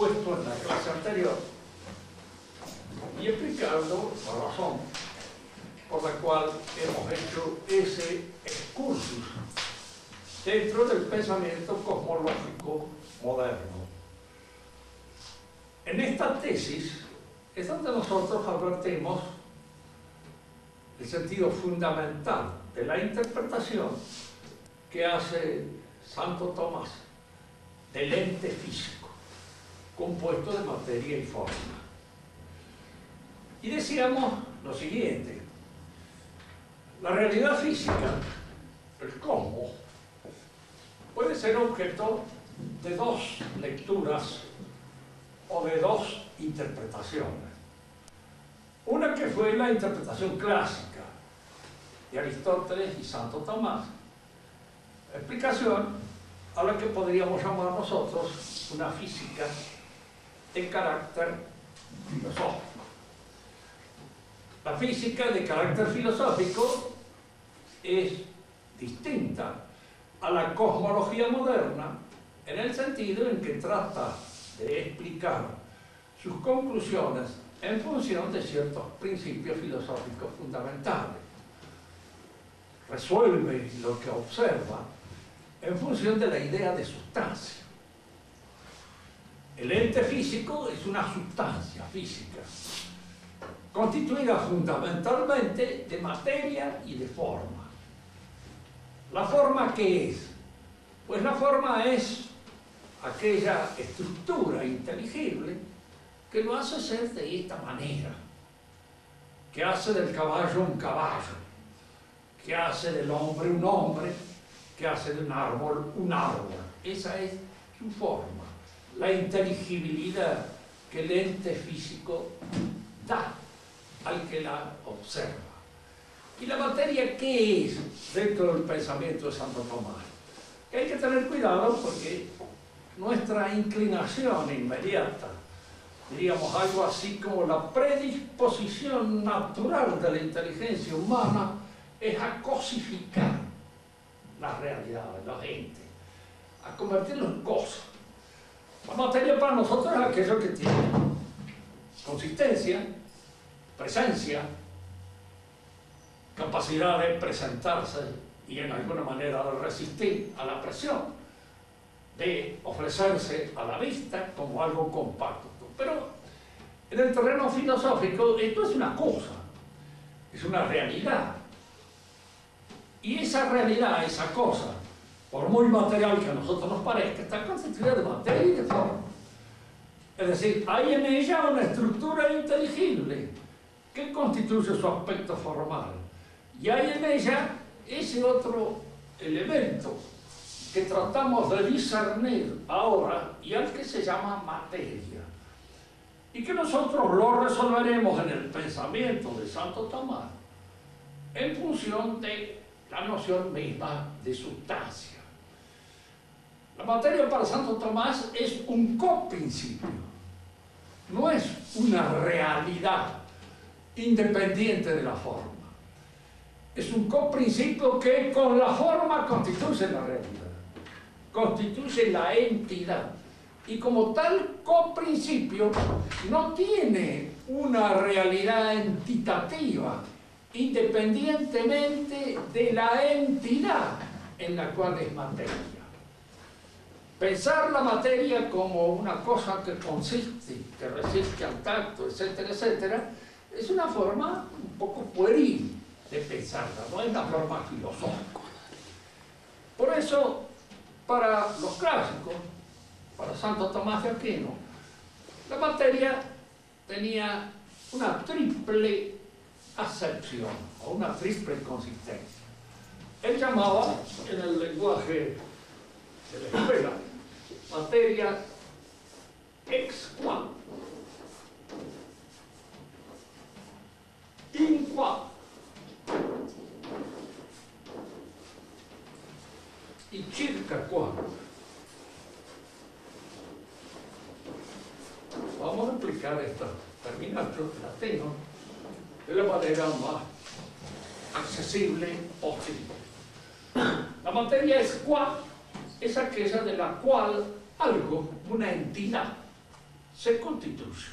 expuesto en la clase anterior y explicando la razón por la cual hemos hecho ese excursus dentro del pensamiento cosmológico moderno. En esta tesis es donde nosotros advertimos el sentido fundamental de la interpretación que hace Santo Tomás del ente físico, compuesto de materia y forma. Y decíamos lo siguiente: la realidad física, el cosmos, puede ser objeto de dos lecturas o de dos interpretaciones. Una que fue la interpretación clásica de Aristóteles y Santo Tomás, explicación a la que podríamos llamar nosotros una física de carácter filosófico. La física de carácter filosófico es distinta a la cosmología moderna en el sentido en que trata de explicar sus conclusiones en función de ciertos principios filosóficos fundamentales. Resuelve lo que observa en función de la idea de sustancia. El ente físico es una sustancia física, constituida fundamentalmente de materia y de forma. ¿La forma qué es? Pues la forma es aquella estructura inteligible que lo hace ser de esta manera, que hace del caballo un caballo, que hace del hombre un hombre, que hace de un árbol un árbol. Esa es su forma, la inteligibilidad que el ente físico da al que la observa. ¿Y la materia qué es dentro del pensamiento de Santo Tomás? Que hay que tener cuidado porque nuestra inclinación inmediata, diríamos algo así como la predisposición natural de la inteligencia humana, es a cosificar la realidad, los entes, a convertirlo en cosas. La materia para nosotros es aquello que tiene consistencia, presencia, capacidad de presentarse y en alguna manera de resistir a la presión, de ofrecerse a la vista como algo compacto. Pero en el terreno filosófico esto es una cosa, es una realidad. Y esa realidad, esa cosa, por muy material que a nosotros nos parezca, está constituida de materia y de forma. Es decir, hay en ella una estructura inteligible que constituye su aspecto formal. Y hay en ella ese otro elemento que tratamos de discernir ahora y al que se llama materia. Y que nosotros lo resolveremos en el pensamiento de Santo Tomás en función de la noción misma de sustancia. La materia para Santo Tomás es un coprincipio, no es una realidad independiente de la forma. Es un coprincipio que con la forma constituye la realidad, constituye la entidad. Y como tal coprincipio no tiene una realidad entitativa independientemente de la entidad en la cual es materia. Pensar la materia como una cosa que consiste, que resiste al tacto, etcétera, etcétera, es una forma un poco pueril de pensarla, no es una forma filosófica. Por eso, para los clásicos, para Santo Tomás de Aquino, la materia tenía una triple acepción o una triple consistencia. Él llamaba, en el lenguaje de la escuela, materia ex qua, in qua y circa qua. Vamos a explicar esta terminación latino de la manera más accesible posible. La materia es qua, es aquella de la cual algo, una entidad, se constituye.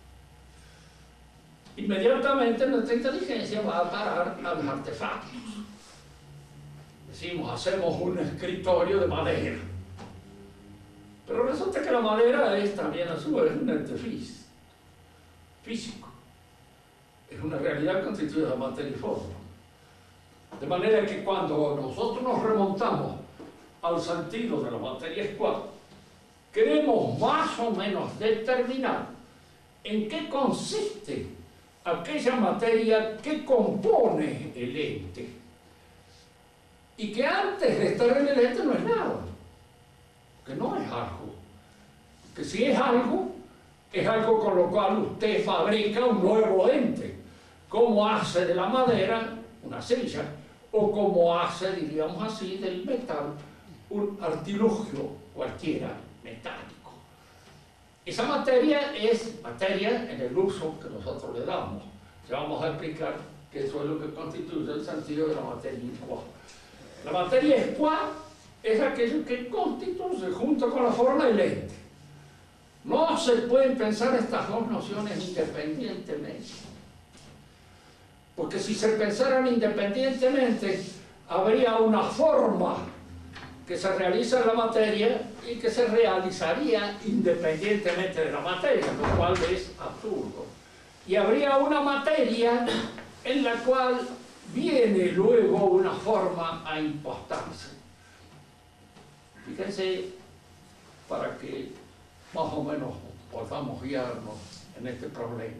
Inmediatamente nuestra inteligencia va a parar a los artefactos. Decimos, hacemos un escritorio de madera. Pero resulta que la madera es también a su vez un ente físico. Es una realidad constituida de materia y forma. De manera que cuando nosotros nos remontamos al sentido de la materia escuadra, queremos más o menos determinar en qué consiste aquella materia que compone el ente. Y que antes de estar en el ente no es nada. Que no es algo. Que si es algo con lo cual usted fabrica un nuevo ente. Como hace de la madera una silla, o como hace, diríamos así, del metal un artilugio cualquiera metálico. Esa materia es materia en el uso que nosotros le damos. Ya vamos a explicar que eso es lo que constituye el sentido de la materia escuá. La materia escuá es aquello que constituye junto con la forma el ente. No se pueden pensar estas dos nociones independientemente. Porque si se pensaran independientemente, habría una forma que se realiza en la materia y que se realizaría independientemente de la materia, lo cual es absurdo. Y habría una materia en la cual viene luego una forma a impostarse. Fíjense, para que más o menos podamos guiarnos en este problema.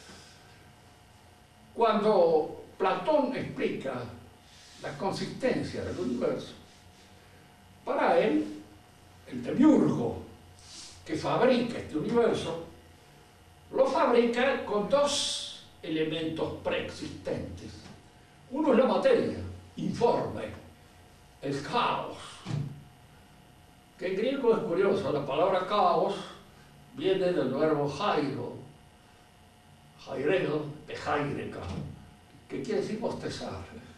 Cuando Platón explica la consistencia del universo, para él, el demiurgo que fabrica este universo, lo fabrica con dos elementos preexistentes. Uno es la materia, informe, el caos, que en griego es curioso, la palabra caos viene del verbo jairo, jaireo, de jaireka, que quiere decir bostezar.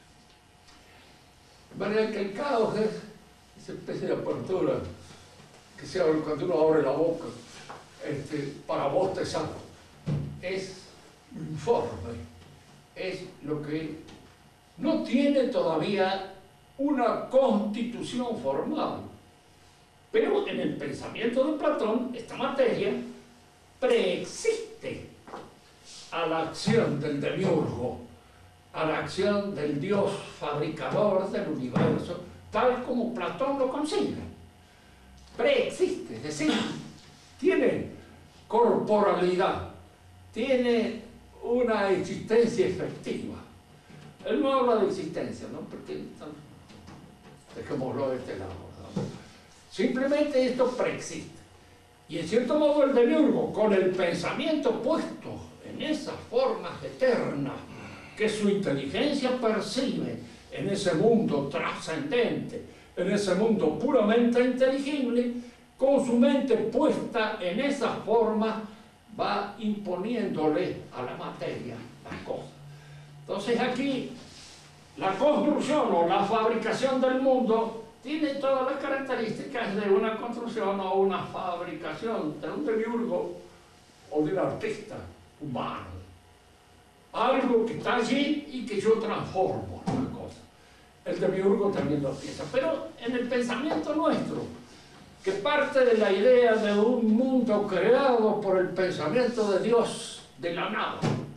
De manera que el caos es esa especie de apertura que se abre cuando uno abre la boca para bostezar. Es informe, es lo que no tiene todavía una constitución formal. Pero en el pensamiento de Platón, esta materia preexiste a la acción del demiurgo, a la acción del Dios fabricador del universo, tal como Platón lo consigue. Preexiste, es decir, tiene corporalidad, tiene una existencia efectiva. Él no habla de existencia, ¿no? Porque dejémoslo de este lado, ¿no? Simplemente esto preexiste. Y en cierto modo el demiurgo, con el pensamiento puesto en esas formas eternas que su inteligencia percibe en ese mundo trascendente, en ese mundo puramente inteligible, con su mente puesta en esas formas, va imponiéndole a la materia las cosas. Entonces aquí la construcción o la fabricación del mundo tiene todas las características de una construcción o una fabricación de un demiurgo o de un artista humano. Algo que está allí y que yo transformo en una cosa. El demiurgo también lo piensa, pero en el pensamiento nuestro, que parte de la idea de un mundo creado por el pensamiento de Dios, de la nada.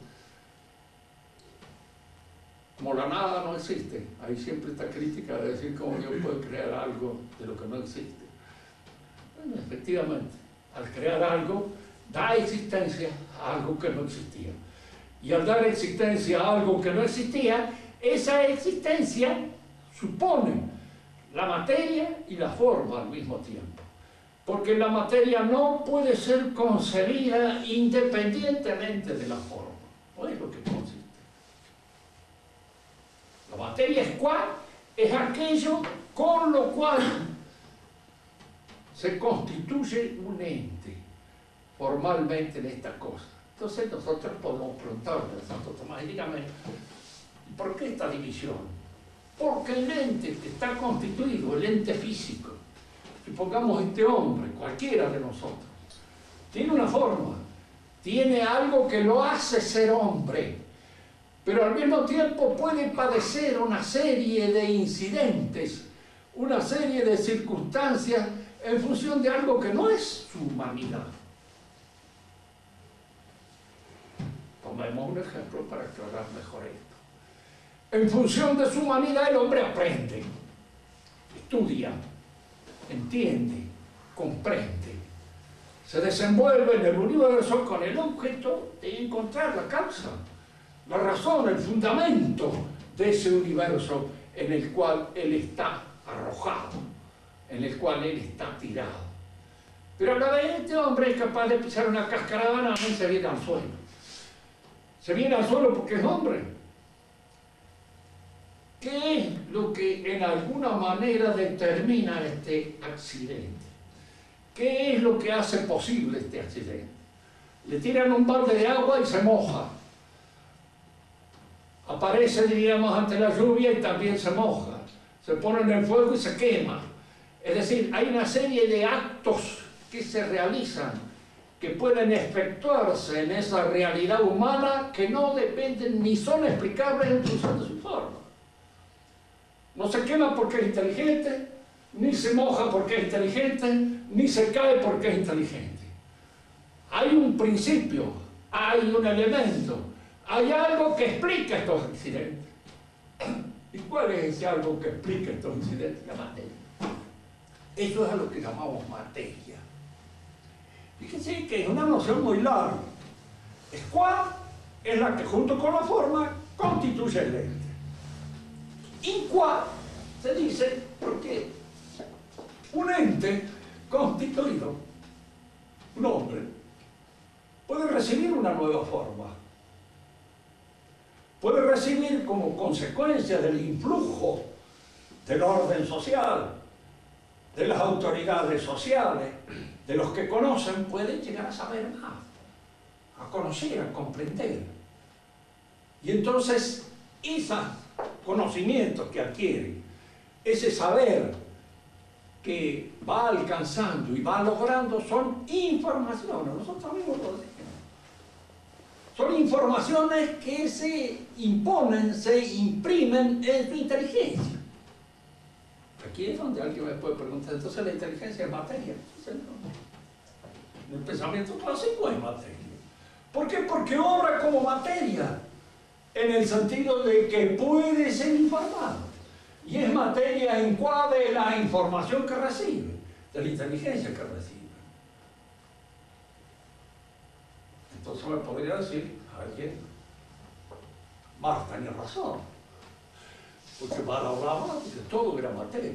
Como la nada no existe, ahí siempre está crítica de decir cómo Dios puede crear algo de lo que no existe. Bueno, efectivamente, al crear algo, da existencia a algo que no existía. Y al dar existencia a algo que no existía, esa existencia supone la materia y la forma al mismo tiempo. Porque la materia no puede ser concebida independientemente de la forma. No es lo que consiste. La materia escuá es aquello con lo cual se constituye un ente formalmente en esta cosa. Entonces nosotros podemos preguntarle a Santo Tomás, y dígame, ¿por qué esta división? Porque el ente que está constituido, el ente físico, supongamos este hombre, cualquiera de nosotros, tiene una forma, tiene algo que lo hace ser hombre, pero al mismo tiempo puede padecer una serie de incidentes, una serie de circunstancias en función de algo que no es su humanidad. Tomemos un ejemplo para aclarar mejor esto. En función de su humanidad el hombre aprende, estudia, entiende, comprende, se desenvuelve en el universo con el objeto de encontrar la causa, la razón, el fundamento de ese universo en el cual él está arrojado, en el cual él está tirado. Pero a la vez este hombre es capaz de pisar una cáscara de banana y se viene al suelo. Se viene al suelo porque es hombre. ¿Qué es lo que en alguna manera determina este accidente? ¿Qué es lo que hace posible este accidente? Le tiran un balde de agua y se moja. Aparece, diríamos, ante la lluvia y también se moja. Se pone en el fuego y se quema. Es decir, hay una serie de actos que se realizan, que pueden efectuarse en esa realidad humana que no dependen ni son explicables en función de su forma. No se quema porque es inteligente, ni se moja porque es inteligente, ni se cae porque es inteligente. Hay un principio, hay un elemento, hay algo que explica estos accidentes. ¿Y cuál es ese algo que explica estos incidentes? La materia. Eso es a lo que llamamos materia. Fíjense que es una noción muy larga. Qua es la que junto con la forma constituye el ente. Y qua se dice porque un ente constituido, un hombre, puede recibir una nueva forma. Puede recibir como consecuencia del influjo del orden social, de las autoridades sociales, de los que conocen, pueden llegar a saber más, a conocer, a comprender. Y entonces, esos conocimientos que adquieren, ese saber que va alcanzando y va logrando, son informaciones, nosotros mismos lo decimos. Son informaciones que se imponen, se imprimen en su inteligencia. Aquí es donde alguien me puede preguntar, entonces la inteligencia es materia. El pensamiento clásico es materia. ¿Por qué? Porque obra como materia, en el sentido de que puede ser informado. Y es materia en cuá de la información que recibe, de la inteligencia que recibe. Entonces me podría decir alguien, Marta tiene razón, porque Marta hablaba de que todo era materia.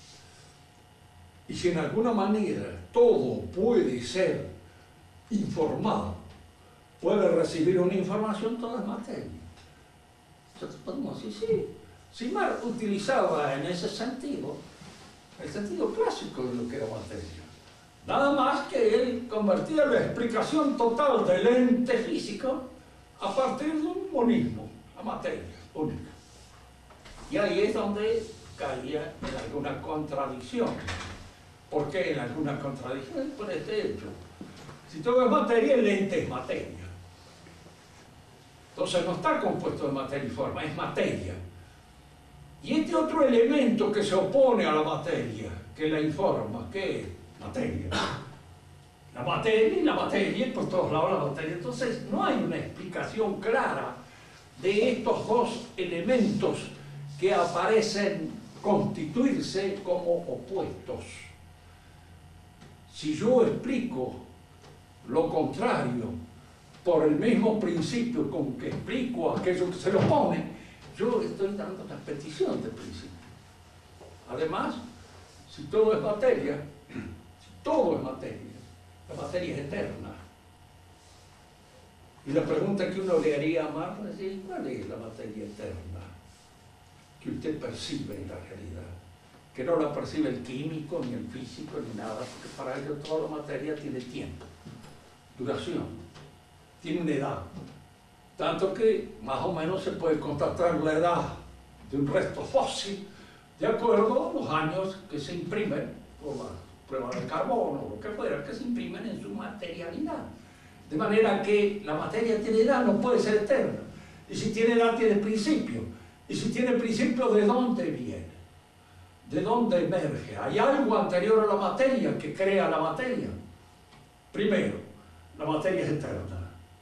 Y si en alguna manera todo puede ser informado, puede recibir una información, todo es materia. Entonces podemos decir, sí, si Marx utilizaba en ese sentido, el sentido clásico de lo que era materia. Nada más que él convertía la explicación total del ente físico a partir de un monismo, la materia única. Y ahí es donde caía en alguna contradicción. ¿Por qué en alguna contradicción? Por este hecho. Si todo es materia, el ente es materia. Entonces no está compuesto de materia y forma, es materia. Y este otro elemento que se opone a la materia, que la informa, ¿qué es? Materia. La materia y la materia, por todos lados la materia. Entonces no hay una explicación clara de estos dos elementos que aparecen constituirse como opuestos. Si yo explico lo contrario por el mismo principio con que explico aquello que se lo opone, yo estoy dando la petición del principio. Además, si todo es materia, todo es materia, la materia es eterna. Y la pregunta que uno le haría a Marx es decir, ¿cuál es la materia eterna que usted percibe en la realidad? Que no la percibe el químico, ni el físico, ni nada, porque para ello toda la materia tiene tiempo, duración, tiene una edad. Tanto que más o menos se puede constatar la edad de un resto fósil de acuerdo a los años que se imprimen por la pruebas de carbono, lo que fuera, que se imprimen en su materialidad. De manera que la materia tiene edad, no puede ser eterna. Y si tiene edad, tiene principio. Y si tiene principio, ¿de dónde viene? ¿De dónde emerge? ¿Hay algo anterior a la materia que crea la materia? Primero, la materia es eterna.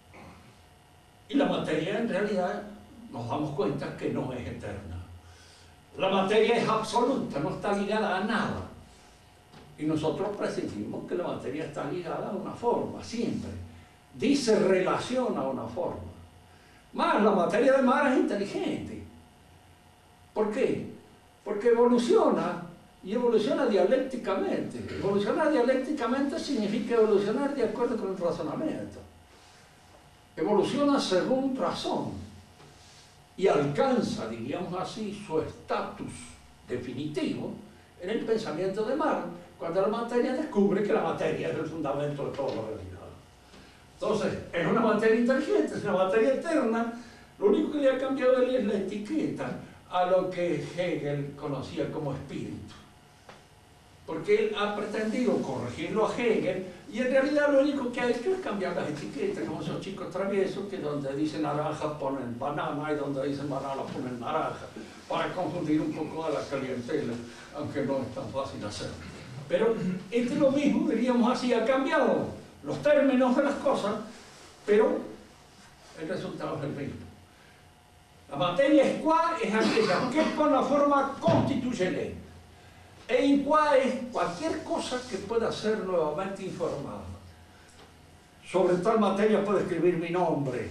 Y la materia, en realidad, nos damos cuenta que no es eterna. La materia es absoluta, no está ligada a nada. Y nosotros presumimos que la materia está ligada a una forma, siempre. Dice relación a una forma. Más, la materia de mar es inteligente. ¿Por qué? Porque evoluciona, y evoluciona dialécticamente. Evolucionar dialécticamente significa evolucionar de acuerdo con el razonamiento. Evoluciona según razón y alcanza, diríamos así, su estatus definitivo en el pensamiento de Marx, cuando la materia descubre que la materia es el fundamento de toda la realidad. Entonces, es una materia inteligente, es una materia eterna. Lo único que le ha cambiado es la etiqueta a lo que Hegel conocía como espíritu. Porque él ha pretendido corregirlo a Hegel y en realidad lo único que ha hecho es cambiar las etiquetas, como esos chicos traviesos que donde dicen naranja ponen banana y donde dicen banana ponen naranja, para confundir un poco a la clientela, aunque no es tan fácil hacerlo. Pero este lo mismo, diríamos así, ha cambiado los términos de las cosas, pero el resultado es el mismo. La materia es qua es aquella que con la forma constituye ley. E in qua es cualquier cosa que pueda ser nuevamente informada. Sobre tal materia puedo escribir mi nombre.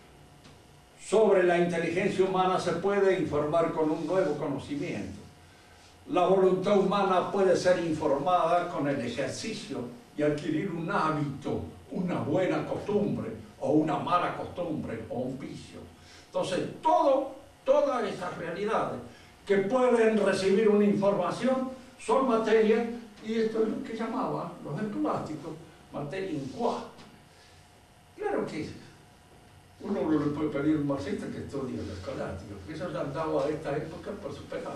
Sobre la inteligencia humana se puede informar con un nuevo conocimiento. La voluntad humana puede ser informada con el ejercicio y adquirir un hábito, una buena costumbre, o una mala costumbre, o un vicio. Entonces, todas esas realidades que pueden recibir una información son materia, y esto es lo que llamaban los escolásticos materia in qua. Claro que uno no le puede pedir a un marxista que estudie el escolástico, porque eso ya andaba a esta época por superado.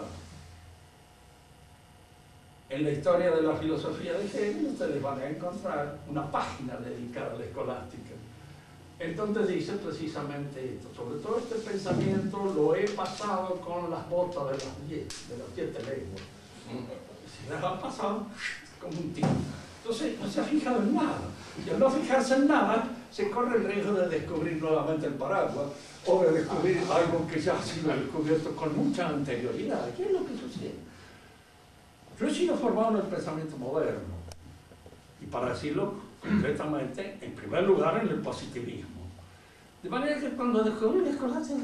En la historia de la filosofía de Hegel ustedes van a encontrar una página dedicada a la escolástica, en donde dice precisamente esto. Sobre todo este pensamiento lo he pasado con las botas de las 7 lenguas. Se las han pasado como un tiro. Entonces no se ha fijado en nada. Y al no fijarse en nada, se corre el riesgo de descubrir nuevamente el paraguas o de descubrir algo que ya ha sido descubierto con mucha anterioridad. ¿Qué es lo que sucede? Yo he sido formado en el pensamiento moderno, y para decirlo concretamente, en primer lugar en el positivismo. De manera que cuando descubrí la escolástica,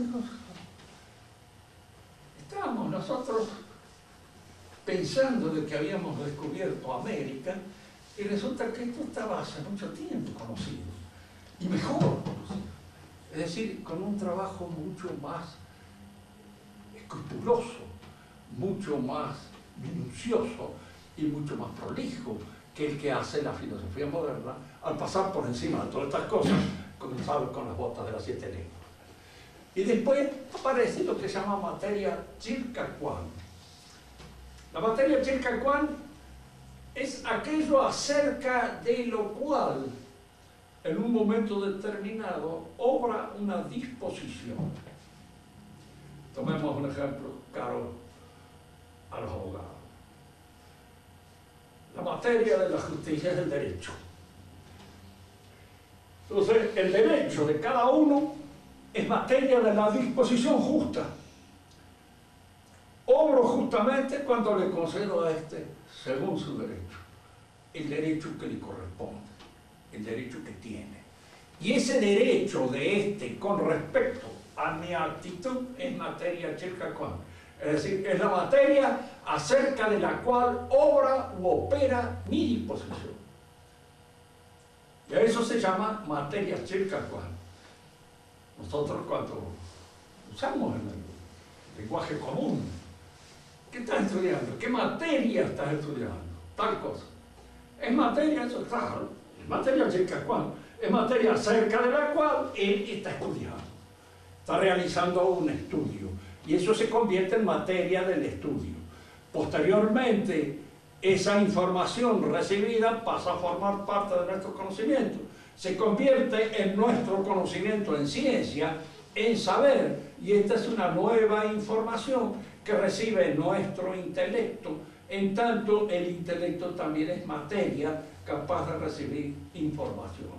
estábamos nosotros pensando de que habíamos descubierto América, y resulta que esto estaba hace mucho tiempo conocido, y mejor conocido. Es decir, con un trabajo mucho más escrupuloso, mucho más minucioso y mucho más prolijo que el que hace la filosofía moderna al pasar por encima de todas estas cosas, comenzar con las botas de las 7 lenguas. Y después aparece lo que se llama materia Chilcacuán. La materia Chilcacuán es aquello acerca de lo cual en un momento determinado obra una disposición. Tomemos un ejemplo caro a los abogados. La materia de la justicia es el derecho. Entonces, el derecho de cada uno es materia de la disposición justa. Obro justamente cuando le concedo a este, según su derecho, el derecho que le corresponde, el derecho que tiene. Y ese derecho de este con respecto a mi actitud es materia Chilcacuán. Es decir, es la materia acerca de la cual obra u opera mi disposición. Y a eso se llama materia Chilcacuán. Nosotros cuando usamos en el lenguaje común, ¿qué estás estudiando? ¿Qué materia estás estudiando? Tal cosa. Es materia, eso claro, es materia Chilcacuán, es materia acerca de la cual él está estudiando. Está realizando un estudio. Y eso se convierte en materia del estudio. Posteriormente, esa información recibida pasa a formar parte de nuestro conocimiento. Se convierte en nuestro conocimiento en ciencia, en saber, y esta es una nueva información que recibe nuestro intelecto, en tanto el intelecto también es materia capaz de recibir información.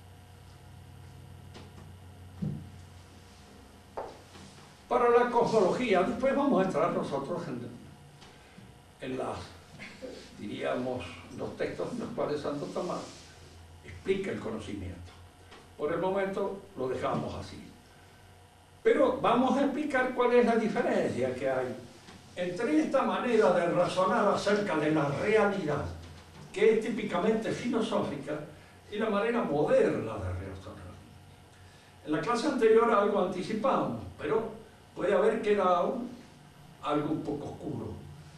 Para la cosmología, después vamos a entrar nosotros en las, diríamos, los textos en los cuales Santo Tomás explica el conocimiento. Por el momento lo dejamos así. Pero vamos a explicar cuál es la diferencia que hay entre esta manera de razonar acerca de la realidad, que es típicamente filosófica, y la manera moderna de razonar. En la clase anterior algo anticipamos, pero puede haber quedado algo un poco oscuro.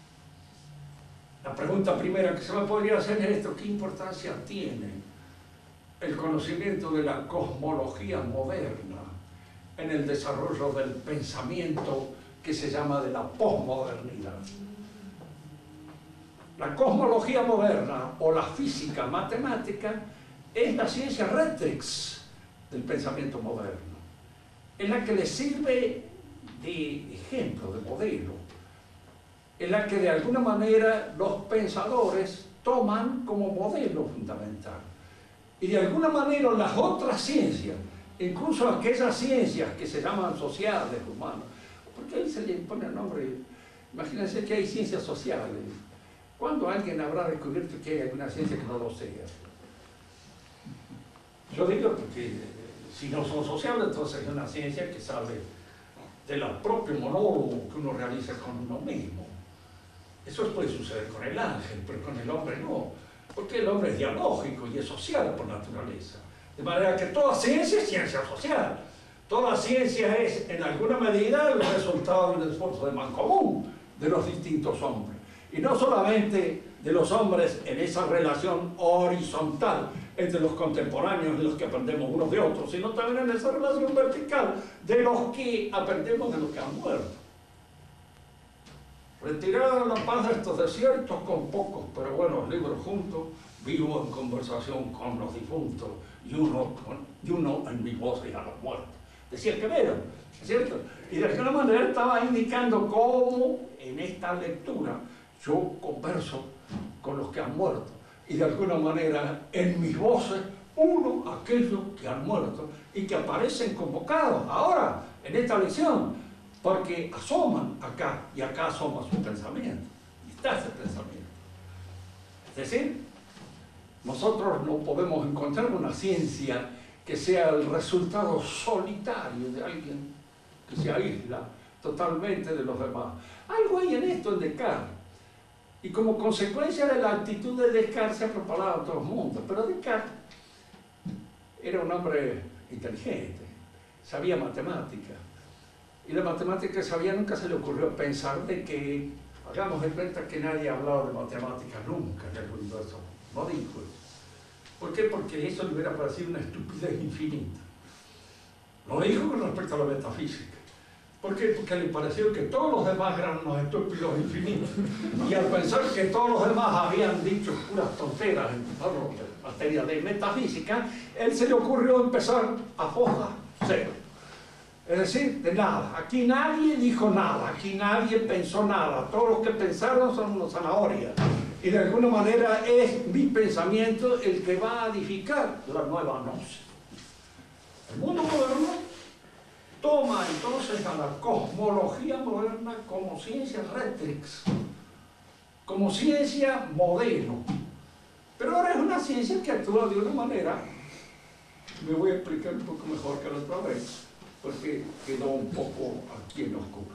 La pregunta primera que se me podría hacer es esto: ¿qué importancia tiene el conocimiento de la cosmología moderna en el desarrollo del pensamiento que se llama de la posmodernidad? La cosmología moderna o la física matemática es la ciencia rectrix del pensamiento moderno. Es la que le sirve de ejemplo, de modelo. Es la que de alguna manera los pensadores toman como modelo fundamental. Y de alguna manera las otras ciencias, incluso aquellas ciencias que se llaman sociales, humanas, porque ahí se le pone el nombre. Imagínense que hay ciencias sociales. ¿Cuándo alguien habrá descubierto que hay alguna ciencia que no lo sea? Yo digo porque si no son sociales, entonces es una ciencia que sabe del propio monólogo que uno realiza con uno mismo. Eso puede suceder con el ángel, pero con el hombre no, porque el hombre es dialógico y es social por naturaleza. De manera que toda ciencia es ciencia social. Toda ciencia es, en alguna medida, el resultado del esfuerzo de mancomún de los distintos hombres. Y no solamente de los hombres en esa relación horizontal entre los contemporáneos y los que aprendemos unos de otros, sino también en esa relación vertical de los que aprendemos de los que han muerto. Retirada la paz de estos desiertos con pocos, pero buenos libros juntos, vivo en conversación con los difuntos y uno en mi voz y a los muertos. Decía el Quevedo, ¿cierto? Y de alguna manera estaba indicando cómo en esta lectura yo converso con los que han muerto. Y de alguna manera en mis voces uno aquellos que han muerto y que aparecen convocados ahora en esta lección, porque asoman acá y acá asoma su pensamiento. Y está ese pensamiento. Es decir, nosotros no podemos encontrar una ciencia que sea el resultado solitario de alguien que se aísla totalmente de los demás. Algo hay en esto en Descartes. Y como consecuencia de la actitud de Descartes se ha propagado a todo el mundo. Pero Descartes era un hombre inteligente, sabía matemática. Y la matemática que sabía, nunca se le ocurrió pensar de que, hagamos de cuenta que nadie ha hablado de matemáticas nunca en el universo. No dijo eso. ¿Por qué? Porque eso le hubiera parecido una estupidez infinita. Lo dijo con respecto a la metafísica. ¿Por qué? Porque le pareció que todos los demás eran unos estúpidos infinitos. Y al pensar que todos los demás habían dicho puras tonteras en materia de metafísica, él se le ocurrió empezar a foja cero. Es decir, de nada. Aquí nadie dijo nada, aquí nadie pensó nada. Todos los que pensaron son unos zanahorias. Y de alguna manera es mi pensamiento el que va a edificar la nueva gnosis. El mundo moderno toma entonces a la cosmología moderna como ciencia rectrix, como ciencia modelo. Pero ahora es una ciencia que actúa de una manera, me voy a explicar un poco mejor que la otra vez, porque quedó un poco aquí en oscuro.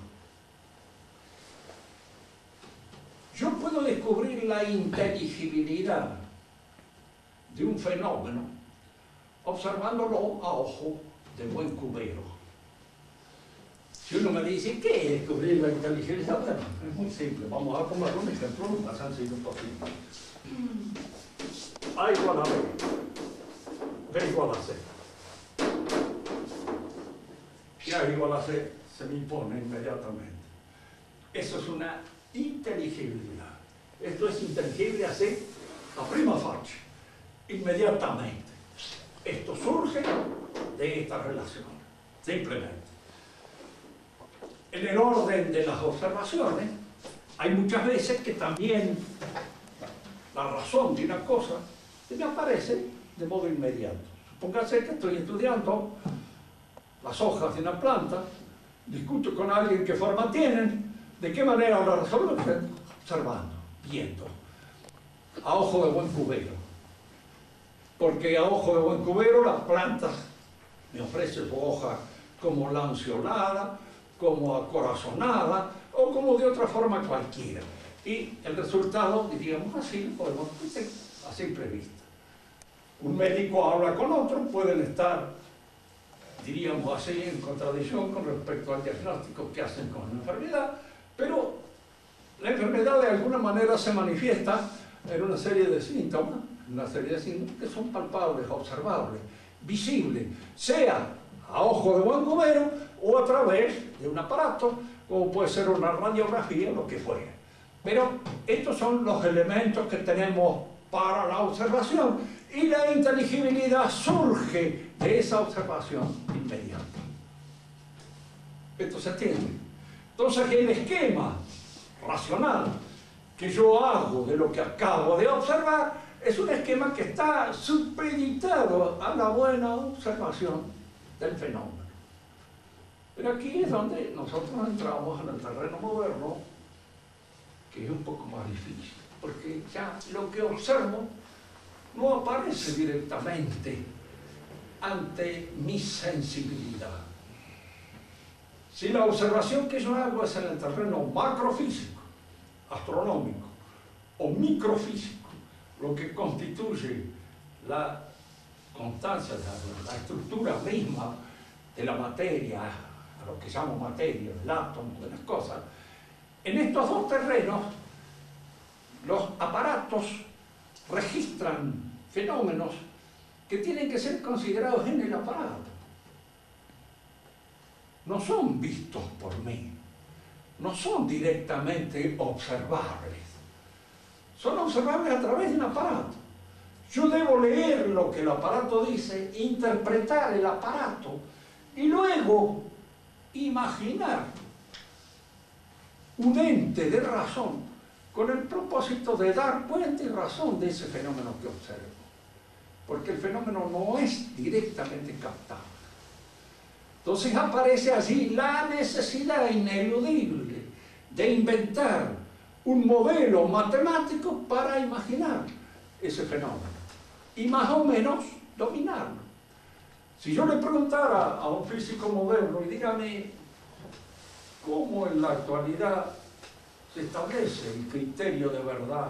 Yo puedo descubrir la inteligibilidad de un fenómeno observándolo a ojo de buen cubero. Si uno me dice, ¿qué es descubrir la inteligibilidad? Bueno, es muy simple. Vamos a tomar un ejemplo lo más sencillo posible. A igual a B. B igual a C. Y A igual a C se me impone inmediatamente. Eso es una inteligibilidad. Esto es inteligible así, a prima facie, inmediatamente. Esto surge de esta relación, simplemente. En el orden de las observaciones, hay muchas veces que también la razón de una cosa se me aparece de modo inmediato. Supóngase que estoy estudiando las hojas de una planta, discuto con alguien qué forma tienen, de qué manera la resuelvo, observando, viendo, a ojo de buen cubero. Porque a ojo de buen cubero la planta me ofrece su hoja como lanceolada, como acorazonada o como de otra forma cualquiera. Y el resultado, diríamos así, lo podemos ver a simple vista. Un médico habla con otro, pueden estar, diríamos así, en contradicción con respecto al diagnóstico que hacen con una enfermedad, pero la enfermedad de alguna manera se manifiesta en una serie de síntomas, que son palpables, observables, visibles, sea a ojo de buen cubero o a través de un aparato, como puede ser una radiografía o lo que fuera. Pero estos son los elementos que tenemos para la observación y la inteligibilidad surge de esa observación inmediata. ¿Esto se entiende? Entonces el esquema racional que yo hago de lo que acabo de observar es un esquema que está supeditado a la buena observación del fenómeno. Pero aquí es donde nosotros entramos en el terreno moderno, que es un poco más difícil, porque ya lo que observo no aparece directamente ante mi sensibilidad. Si la observación que yo hago es en el terreno macrofísico, astronómico, o microfísico, lo que constituye la constancia, la estructura misma de la materia, a lo que llamo materia, del átomo, de las cosas, en estos dos terrenos los aparatos registran fenómenos que tienen que ser considerados en el aparato. No son vistos por mí, no son directamente observables. Son observables a través de un aparato. Yo debo leer lo que el aparato dice, interpretar el aparato y luego imaginar un ente de razón con el propósito de dar cuenta y razón de ese fenómeno que observo. Porque el fenómeno no es directamente captado. Entonces aparece allí la necesidad ineludible de inventar un modelo matemático para imaginar ese fenómeno y más o menos dominarlo. Si yo le preguntara a un físico moderno y dígame cómo en la actualidad se establece el criterio de verdad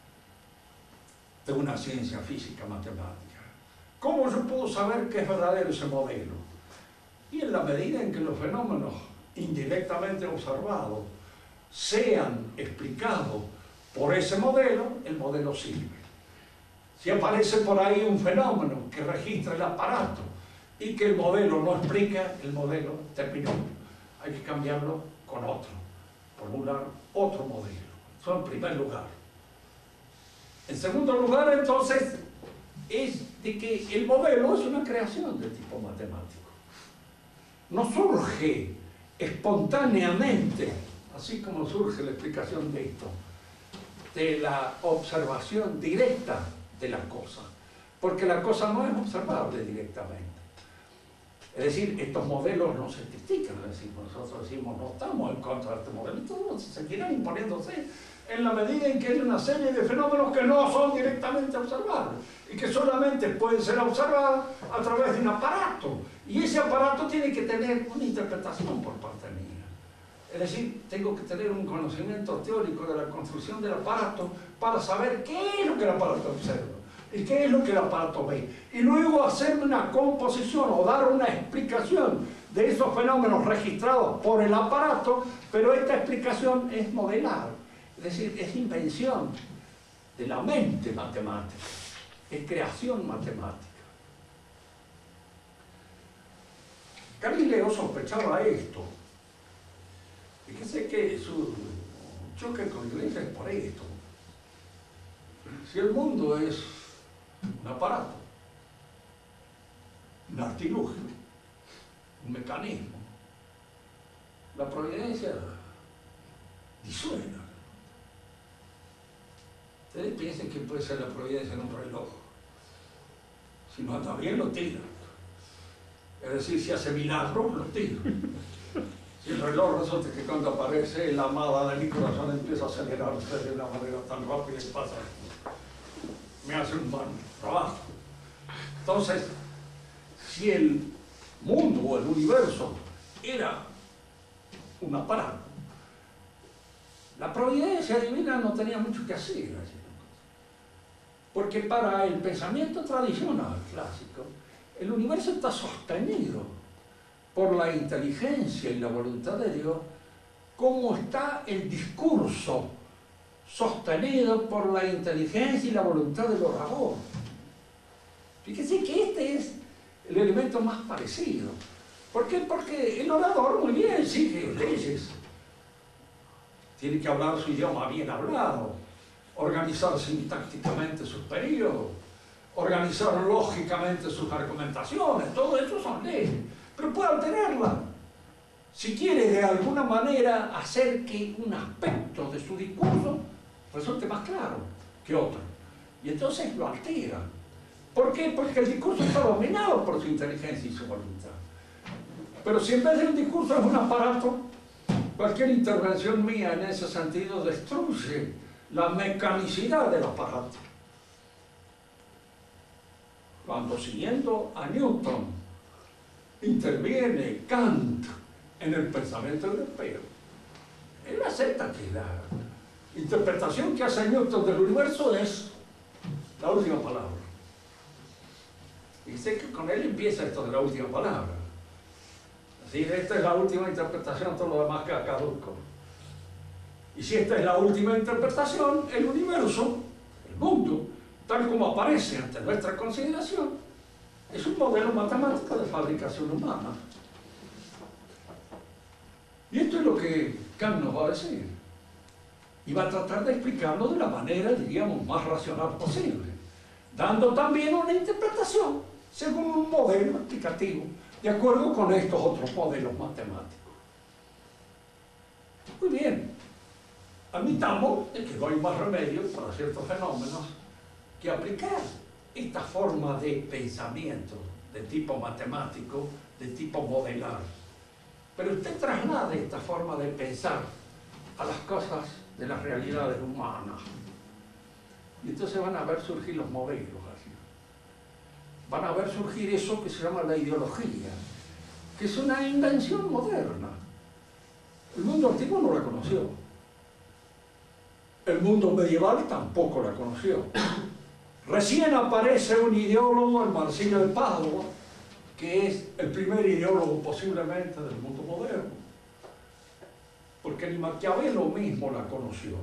de una ciencia física matemática, ¿cómo yo puedo saber que es verdadero ese modelo? Y en la medida en que los fenómenos indirectamente observados sean explicados por ese modelo, el modelo sirve. Si aparece por ahí un fenómeno que registra el aparato y que el modelo no explica, el modelo terminó. Hay que cambiarlo con otro, formular otro modelo. Eso en primer lugar. En segundo lugar, entonces, es de que el modelo es una creación de tipo matemático. No surge espontáneamente, así como surge la explicación de esto, de la observación directa de la cosa, porque la cosa no es observable directamente. Es decir, estos modelos no se critican, es decir, nosotros decimos no estamos en contra de este modelo, todos seguirán imponiéndose en la medida en que hay una serie de fenómenos que no son directamente observables y que solamente pueden ser observados a través de un aparato, y ese aparato tiene que tener una interpretación por parte mía. Es decir, tengo que tener un conocimiento teórico de la construcción del aparato para saber qué es lo que el aparato observa y qué es lo que el aparato ve, y luego hacerme una composición o dar una explicación de esos fenómenos registrados por el aparato, pero esta explicación es modelar, es decir, es invención de la mente matemática, es creación matemática. Galileo sospechaba esto. Fíjese que su choque con la Iglesia es por esto. si el mundo es un aparato, un artilugio, un mecanismo, la providencia disuena. Ustedes piensen que puede ser la providencia en un reloj. Si no anda bien, lo tiran. Es decir, si hace milagros, lo tiran. Si el reloj resulta que cuando aparece la amada de mi corazón empieza a acelerarse de una manera tan rápida y pasa, me hace un mal trabajo. Entonces, si el mundo o el universo era un aparato, la providencia divina no tenía mucho que hacer allí. Porque para el pensamiento tradicional clásico, el universo está sostenido por la inteligencia y la voluntad de Dios, como está el discurso sostenido por la inteligencia y la voluntad del orador. Fíjense que este es el elemento más parecido. ¿Por qué? Porque el orador muy bien sigue leyes. Tiene que hablar su idioma bien hablado, organizar sintácticamente sus periodos, organizar lógicamente sus argumentaciones, todo eso son leyes, pero puede alterarla. Si quiere de alguna manera hacer que un aspecto de su discurso resulte más claro que otro, y entonces lo altera. ¿Por qué? Porque el discurso está dominado por su inteligencia y su voluntad. Pero si en vez de un discurso es un aparato, cualquier intervención mía en ese sentido destruye la mecanicidad del aparato. Cuando, siguiendo a Newton, interviene Kant en el pensamiento europeo, él acepta que la interpretación que hace Newton del universo es la última palabra. Y sé que con él empieza esto de la última palabra. Así, esta es la última interpretación, todo lo demás queda caduco. Y si esta es la última interpretación, el universo, el mundo, tal como aparece ante nuestra consideración, es un modelo matemático de fabricación humana. Y esto es lo que Kant nos va a decir. Y va a tratar de explicarlo de la manera, diríamos, más racional posible, dando también una interpretación según un modelo explicativo, de acuerdo con estos otros modelos matemáticos. Muy bien. Admitamos que no hay más remedio para ciertos fenómenos que aplicar esta forma de pensamiento de tipo matemático, de tipo modelar. Pero usted traslade esta forma de pensar a las cosas de las realidades humanas. Y entonces van a ver surgir los modelos así. Van a ver surgir eso que se llama la ideología, que es una invención moderna. El mundo antiguo no la conoció. El mundo medieval tampoco la conoció. Recién aparece un ideólogo, el Marsilio de Padua, que es el primer ideólogo posiblemente del mundo moderno. Porque ni Maquiavelo mismo la conoció.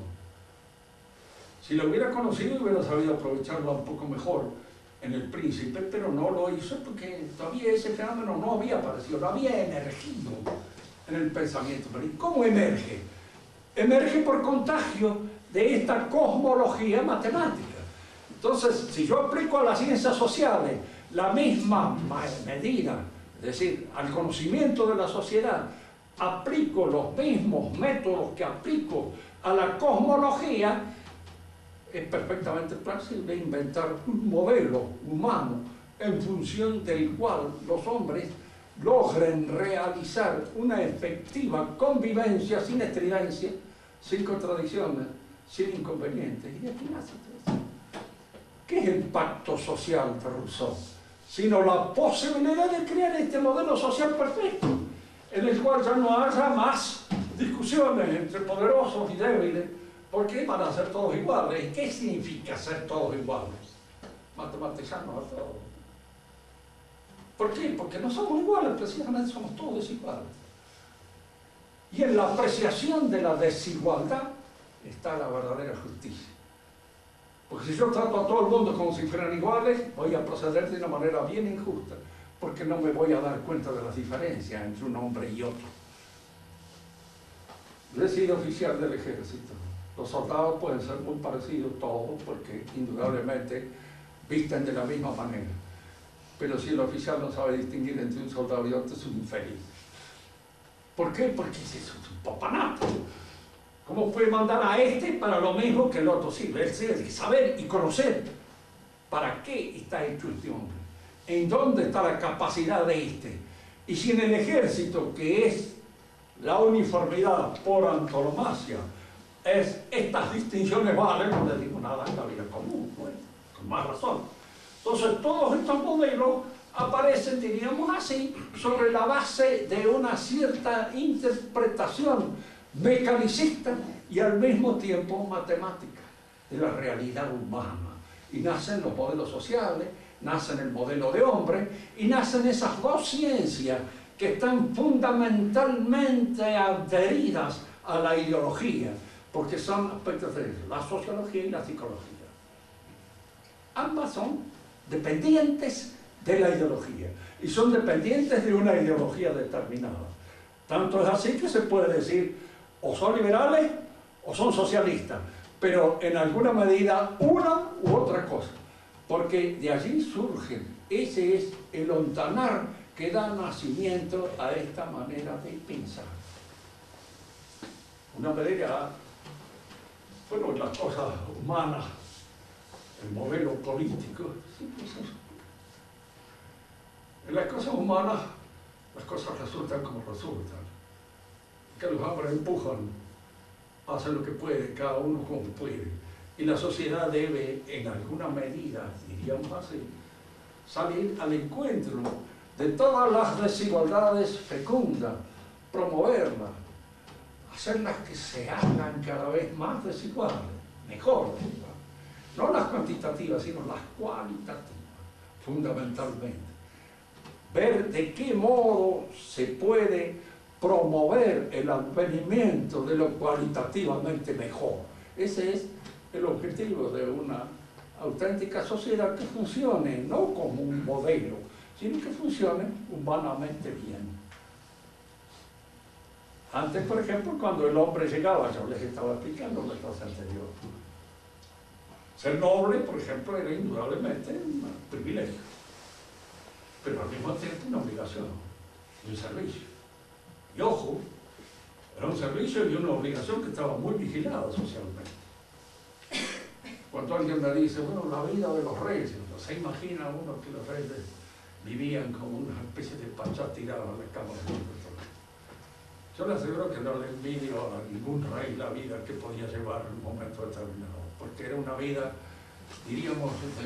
Si la hubiera conocido, hubiera sabido aprovecharla un poco mejor en El Príncipe, pero no lo hizo porque todavía ese fenómeno no había aparecido, no había emergido en el pensamiento. Pero ¿y cómo emerge? Emerge por contagio de esta cosmología matemática. Entonces, si yo aplico a las ciencias sociales la misma medida, es decir, al conocimiento de la sociedad, aplico los mismos métodos que aplico a la cosmología, es perfectamente posible inventar un modelo humano en función del cual los hombres logren realizar una efectiva convivencia sin estridencia, sin contradicciones, sin inconvenientes. Y aquí nace todo eso. ¿Qué es el pacto social de Rousseau? Sino la posibilidad de crear este modelo social perfecto, en el cual ya no haya más discusiones entre poderosos y débiles, porque van a ser todos iguales. ¿Y qué significa ser todos iguales? Matematizarnos a todos. ¿Por qué? Porque no somos iguales, precisamente somos todos desiguales. Y en la apreciación de la desigualdad está la verdadera justicia. Porque si yo trato a todo el mundo como si fueran iguales, voy a proceder de una manera bien injusta, porque no me voy a dar cuenta de las diferencias entre un hombre y otro. Yo he sido oficial del ejército, Los soldados pueden ser muy parecidos todos porque indudablemente visten de la misma manera. Pero si el oficial no sabe distinguir entre un soldado y otro, es un infeliz. ¿Por qué? Porque es un papanato. ¿Cómo puede mandar a este para lo mismo que el otro? Sí, él tiene que saber y conocer para qué está hecho este hombre, en dónde está la capacidad de este. Y si en el ejército, que es la uniformidad por antonomasia, estas distinciones valen, no le digo nada en la vida común, pues, con más razón. Entonces todos estos modelos aparecen, diríamos así, sobre la base de una cierta interpretación mecanicista y al mismo tiempo matemática de la realidad humana. Y nacen los modelos sociales, nacen el modelo de hombre y nacen esas dos ciencias que están fundamentalmente adheridas a la ideología, porque son aspectos de la sociología y la psicología. Ambas son dependientes de la ideología y son dependientes de una ideología determinada. Tanto es así que se puede decir o son liberales o son socialistas, pero en alguna medida una u otra cosa, porque de allí surge, ese es el ontanar que da nacimiento a esta manera de pensar. Una manera, bueno, las cosas humanas, el modelo político, sí, pues eso. En las cosas humanas, las cosas resultan como resultan. Que los hombres empujan, hacen lo que puede, cada uno como puede. Y la sociedad debe, en alguna medida, diríamos así, salir al encuentro de todas las desigualdades fecundas, promoverlas, hacerlas que se hagan cada vez más desiguales, mejor desiguales. No las cuantitativas, sino las cualitativas, fundamentalmente. Ver de qué modo se puede promover el advenimiento de lo cualitativamente mejor. Ese es el objetivo de una auténtica sociedad que funcione no como un modelo, sino que funcione humanamente bien. Antes, por ejemplo, cuando el hombre llegaba, yo les estaba explicando la clase anterior, ser noble, por ejemplo, era indudablemente un privilegio, pero al mismo tiempo una obligación y un servicio. Y ojo, era un servicio y una obligación que estaba muy vigilada socialmente. Cuando alguien me dice, bueno, la vida de los reyes, se imagina uno que los reyes vivían como una especie de pachá tirado en la cama de los. Yo le aseguro que no le envidio a ningún rey la vida que podía llevar en un momento determinado, porque era una vida, diríamos, de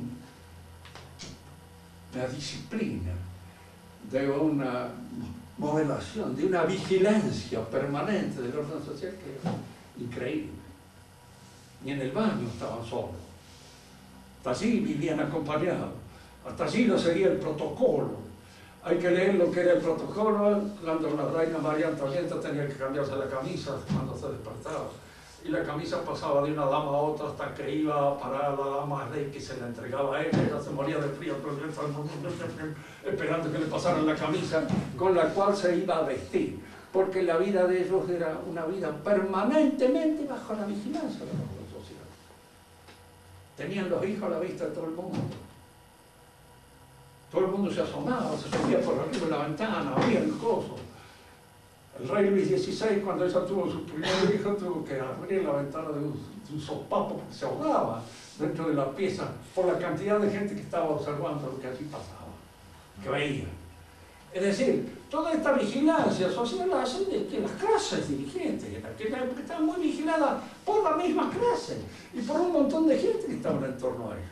una disciplina, de una modelación, de una vigilancia permanente del orden social que era increíble. Ni en el baño estaban solos, hasta allí vivían acompañados, hasta allí lo seguía el protocolo. Hay que leer lo que era el protocolo cuando la reina María Antonieta tenía que cambiarse la camisa cuando se despertaba. Y la camisa pasaba de una dama a otra hasta que iba a parar la dama rey que se la entregaba a ella se moría de frío, esperando que le pasaran la camisa con la cual se iba a vestir. Porque la vida de ellos era una vida permanentemente bajo la vigilancia de la orden social. Tenían los hijos a la vista de todo el mundo. Todo el mundo se asomaba, se subía por arriba de la ventana, abría el coso. El rey Luis XVI, cuando ella tuvo su primer hijo, tuvo que abrir la ventana de un sopapo porque se ahogaba dentro de la pieza por la cantidad de gente que estaba observando lo que allí pasaba, que veía. Es decir, toda esta vigilancia social hace de que las clases dirigentes en aquella época estaban muy vigiladas por la misma clase y por un montón de gente que estaba en torno a ellos.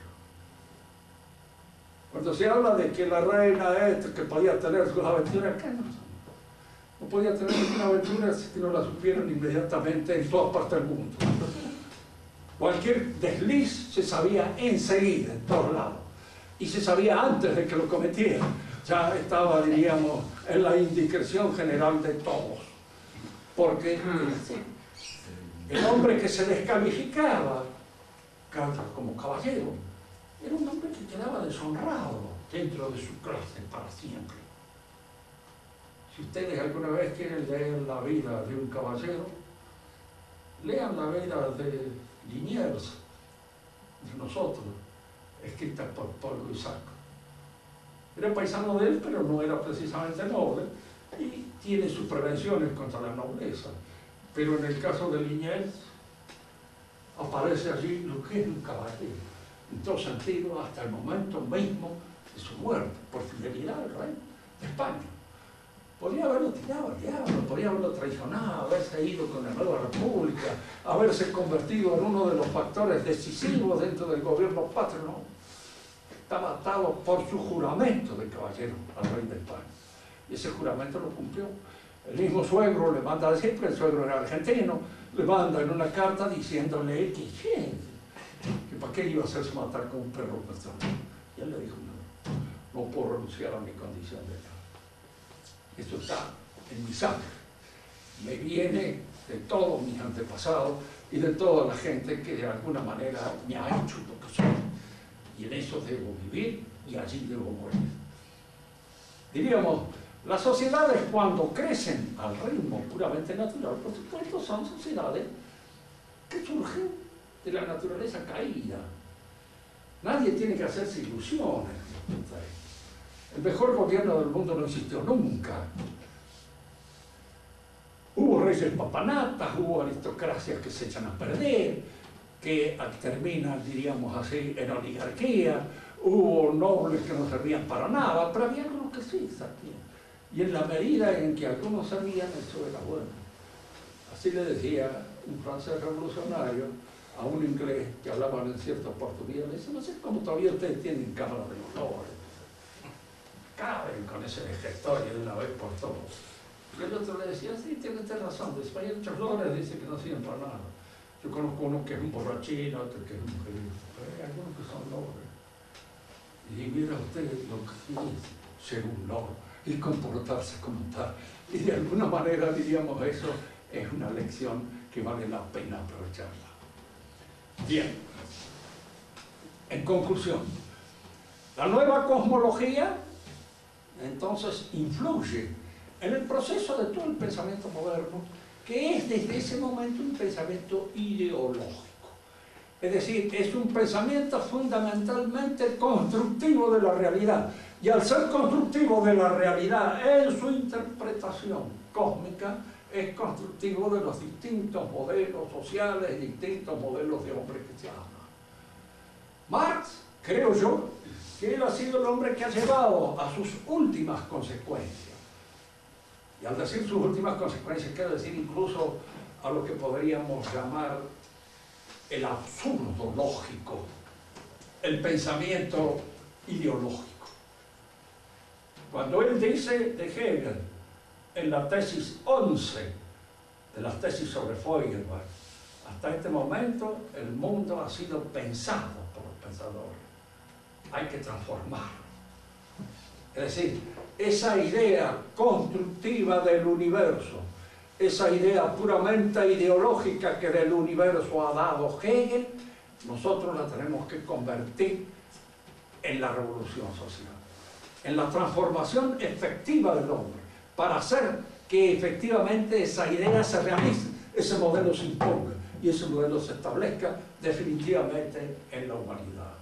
Cuando se habla de que la reina que podía tener sus aventuras, ¿qué no podía tener ninguna aventura si no la supieran inmediatamente en todas partes del mundo? Cualquier desliz se sabía enseguida, en todos lados, y se sabía antes de que lo cometiera. Ya estaba, diríamos, en la indiscreción general de todos. Porque el hombre que se descalificaba como caballero era un hombre que quedaba deshonrado dentro de su clase para siempre. Si ustedes alguna vez quieren leer la vida de un caballero, Lean la vida de Liniers, de nosotros, escrita por Paul Lusac. Era paisano de él, pero no era precisamente noble, y tiene sus prevenciones contra la nobleza. Pero en el caso de Liniers, aparece allí lo que es un caballero, en todo sentido, hasta el momento mismo de su muerte, por fidelidad al rey de España. Podría haberlo tirado al diablo, podría haberlo traicionado, haberse ido con la nueva república, haberse convertido en uno de los factores decisivos dentro del gobierno patrio. No. Estaba atado por su juramento de caballero al rey de España. Y ese juramento lo cumplió. El mismo suegro le manda a decir, porque el suegro era argentino, le manda en una carta diciéndole que para qué iba a hacerse matar con un perro personal. Y él le dijo, no puedo renunciar a mi condición de tal. Esto está en mi sangre. Me viene de todos mis antepasados y de toda la gente que de alguna manera me ha hecho lo que soy. Y en eso debo vivir y allí debo morir. Diríamos, las sociedades cuando crecen al ritmo puramente natural, por supuesto, son sociedades que surgen de la naturaleza caída. Nadie tiene que hacerse ilusiones. El mejor gobierno del mundo no existió nunca. Hubo reyes papanatas, hubo aristocracias que se echan a perder, que terminan, diríamos así, en oligarquía, hubo nobles que no servían para nada, pero había algunos que sí servían. Y en la medida en que algunos servían, eso era bueno. Así le decía un francés revolucionario a un inglés que hablaban en cierto portugués, le dice, no sé cómo todavía ustedes tienen Cámara de los Lores. Caben con ese vejestorio de una vez por todos. Y el otro le decía, sí, tiene usted razón, de España muchos lores dicen que no sirven para nada. Yo conozco uno que es un borrachín, otro que es un mujerito, pero hay algunos que son lores. Y mira usted lo que es ser un loro y comportarse como tal. Y de alguna manera, diríamos, eso es una lección que vale la pena aprovecharla. Bien, en conclusión, la nueva cosmología entonces influye en el proceso de todo el pensamiento moderno, que es desde ese momento un pensamiento ideológico. Es decir, es un pensamiento fundamentalmente constructivo de la realidad. Y al ser constructivo de la realidad en su interpretación cósmica, es constructivo de los distintos modelos sociales, distintos modelos de hombre que se ama. Marx, creo yo, que él ha sido el hombre que ha llevado a sus últimas consecuencias. Y al decir sus últimas consecuencias, quiero decir incluso a lo que podríamos llamar el absurdo lógico, el pensamiento ideológico. Cuando él dice de Hegel, en la tesis 11 de las tesis sobre Feuerbach, hasta este momento el mundo ha sido pensado por los pensadores. Hay que transformarlo. Es decir, esa idea constructiva del universo, esa idea puramente ideológica que del universo ha dado Hegel, nosotros la tenemos que convertir en la revolución social, en la transformación efectiva del hombre, para hacer que efectivamente esa idea se realice, ese modelo se imponga y ese modelo se establezca definitivamente en la humanidad.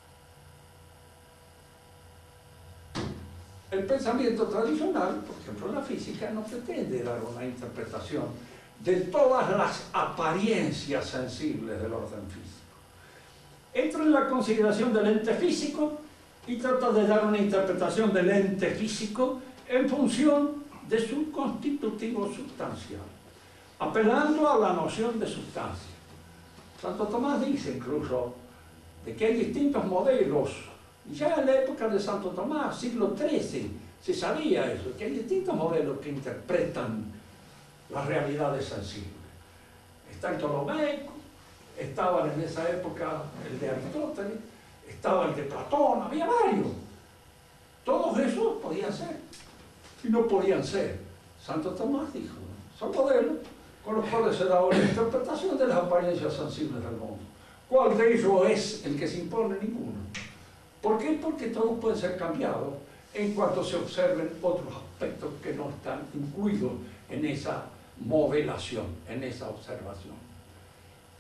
El pensamiento tradicional, por ejemplo en la física, no pretende dar una interpretación de todas las apariencias sensibles del orden físico. Entra en la consideración del ente físico y trata de dar una interpretación del ente físico en función de su constitutivo sustancial, apelando a la noción de sustancia. Santo Tomás dice incluso de que hay distintos modelos. Ya en la época de Santo Tomás, siglo XIII, se sabía eso, que hay distintos modelos que interpretan las realidades sensibles. Está el ptolomeico, estaban en esa época el de Aristóteles, estaba el de Platón, había varios. Todos esos podían ser, y no podían ser. Santo Tomás dijo, son modelos con los cuales se da una interpretación de las apariencias sensibles del mundo. ¿Cuál de ellos es el que se impone? Ninguno. ¿Por qué? Porque todos pueden ser cambiados en cuanto se observen otros aspectos que no están incluidos en esa modelación, en esa observación.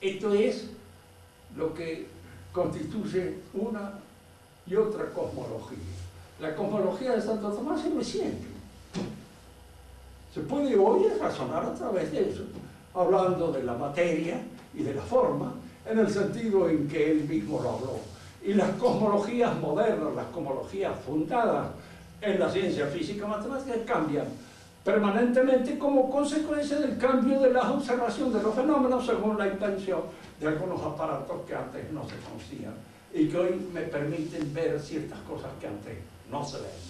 Esto es lo que constituye una y otra cosmología. La cosmología de Santo Tomás sirve siempre. Se puede hoy razonar a través de eso, hablando de la materia y de la forma, en el sentido en que él mismo lo habló. Y las cosmologías modernas, las cosmologías fundadas en la ciencia física matemática, cambian permanentemente como consecuencia del cambio de la observación de los fenómenos según la invención de algunos aparatos que antes no se conocían y que hoy me permiten ver ciertas cosas que antes no se veían.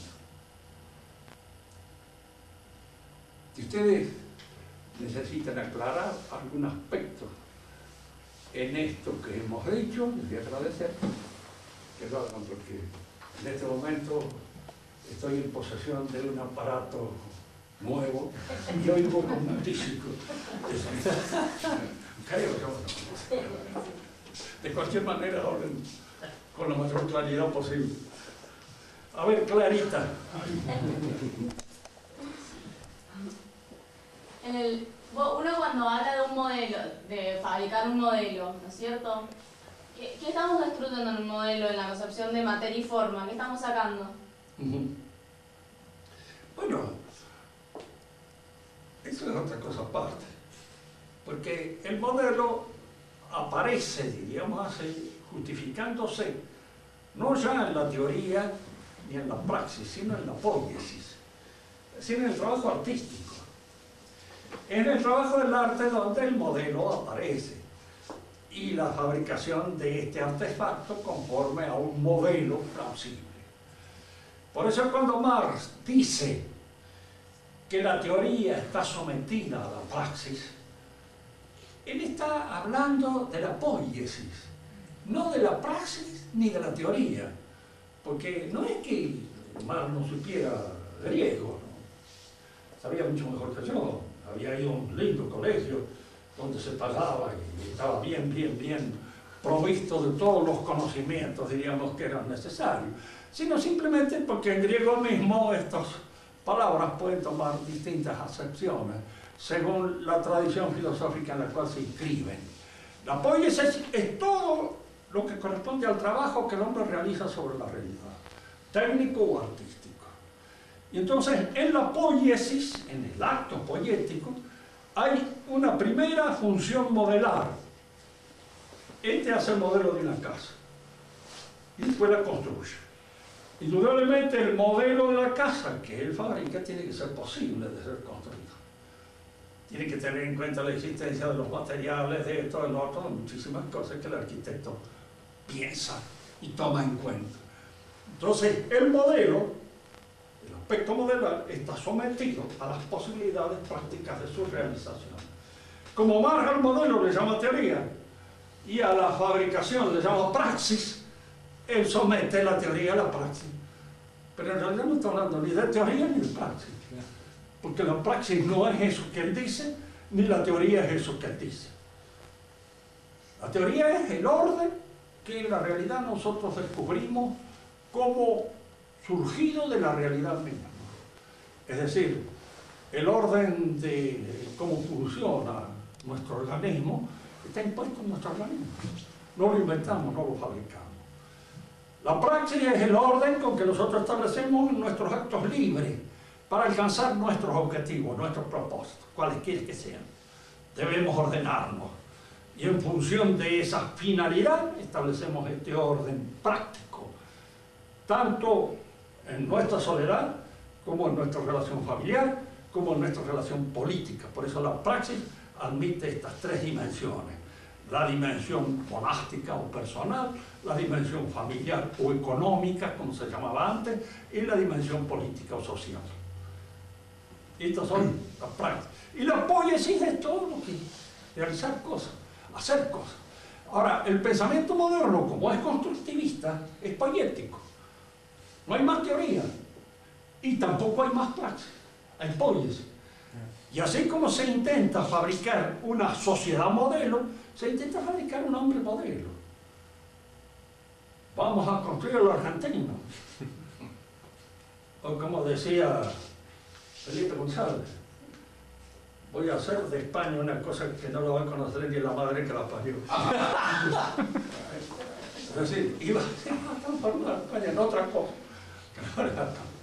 Si ustedes necesitan aclarar algún aspecto en esto que hemos dicho, les voy a agradecer que lo hagan, porque en este momento estoy en posesión de un aparato nuevo y oigo como un tísico. Creo yo. De cualquier manera, hablen con la mayor claridad posible. A ver, Clarita. Uno cuando habla de un modelo, de fabricar un modelo, ¿no es cierto? ¿Qué estamos destruyendo en un modelo, en la concepción de materia y forma? ¿Qué estamos sacando? Bueno, eso es otra cosa aparte, porque el modelo aparece, diríamos así, justificándose no ya en la teoría ni en la praxis, sino en la poiesis, es decir, en el trabajo artístico. En el trabajo del arte donde el modelo aparece y la fabricación de este artefacto conforme a un modelo plausible. Por eso cuando Marx dice que la teoría está sometida a la praxis, él está hablando de la poiesis, no de la praxis ni de la teoría, porque no es que Marx no supiera griego, ¿no? Sabía mucho mejor que yo. Había ido a un lindo colegio donde se pagaba y estaba bien provisto de todos los conocimientos, diríamos, que eran necesarios, sino simplemente porque en griego mismo estas palabras pueden tomar distintas acepciones según la tradición filosófica en la cual se inscriben. La poiesis es todo lo que corresponde al trabajo que el hombre realiza sobre la realidad, técnico o artístico. Y entonces, en la poiesis, en el acto poético, hay una primera función modelar. Este hace el modelo de una casa y después la construye. Indudablemente, el modelo de la casa que él fabrica tiene que ser posible de ser construido. Tiene que tener en cuenta la existencia de los materiales, de esto, del otro, de muchísimas cosas que el arquitecto piensa y toma en cuenta. Entonces, el modelo, el aspecto modelar, está sometido a las posibilidades prácticas de su realización. Como Marx al modelo le llama teoría y a la fabricación le llama praxis, él somete la teoría a la praxis. Pero en realidad no está hablando ni de teoría ni de praxis, porque la praxis no es eso que él dice, ni la teoría es eso que él dice. La teoría es el orden que en la realidad nosotros descubrimos como surgido de la realidad misma. Es decir, el orden de cómo funciona nuestro organismo está impuesto en nuestro organismo. No lo inventamos, no lo fabricamos. La praxis es el orden con que nosotros establecemos nuestros actos libres para alcanzar nuestros objetivos, nuestros propósitos, cualesquiera que sean. Debemos ordenarnos y en función de esa finalidad establecemos este orden práctico, tanto en nuestra soledad, como en nuestra relación familiar, como en nuestra relación política. Por eso la praxis admite estas tres dimensiones: la dimensión monástica o personal, la dimensión familiar o económica, como se llamaba antes, y la dimensión política o social. Estas son las prácticas. Y la poiesis es todo lo que realizar cosas, hacer cosas. Ahora, el pensamiento moderno, como es constructivista, es poético. No hay más teoría y tampoco hay más praxis, hay poiesis. Y así como se intenta fabricar una sociedad modelo, se intenta fabricar un hombre modelo. Vamos a construir el argentino. O como decía Felipe González, voy a hacer de España una cosa que no lo va a conocer ni la madre que la parió. Es decir, iba a transformar a España en otra cosa. Que no era tan.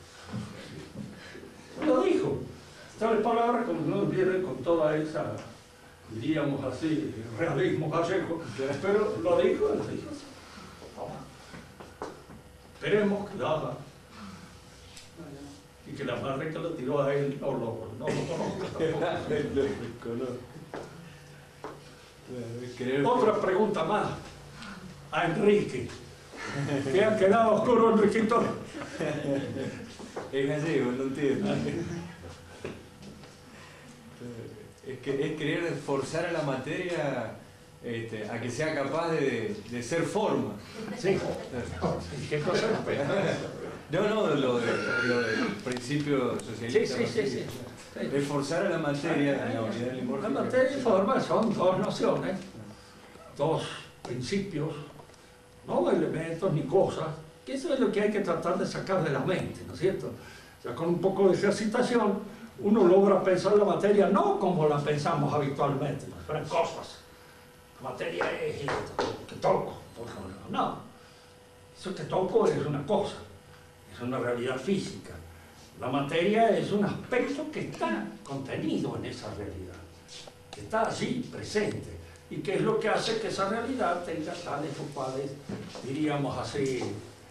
Lo dijo. Tal palabra como no viene con toda esa, diríamos así, realismo gallego, pero lo dijo. Esperemos que lo haga. Y que la madre que lo tiró a él no lo conozco tampoco. Otra pregunta más a Enrique. ¿Qué ha quedado oscuro, Enriquito? Es gallego, no entiendo. Es querer forzar a la materia a que sea capaz de ser forma. Sí. ¿Qué cosa? No, lo del principio socialista. Sí. Es forzar a la materia en la unidad limórfica. La materia y forma son dos nociones, dos principios, no elementos ni cosas, que eso es lo que hay que tratar de sacar de la mente, ¿no es cierto? O sea, con un poco de ejercitación uno logra pensar la materia no como la pensamos habitualmente, pero en cosas. La materia es esto, que toco, no. Eso que toco es una cosa, es una realidad física. La materia es un aspecto que está contenido en esa realidad, que está allí, presente, y que es lo que hace que esa realidad tenga tales o cuales, diríamos así,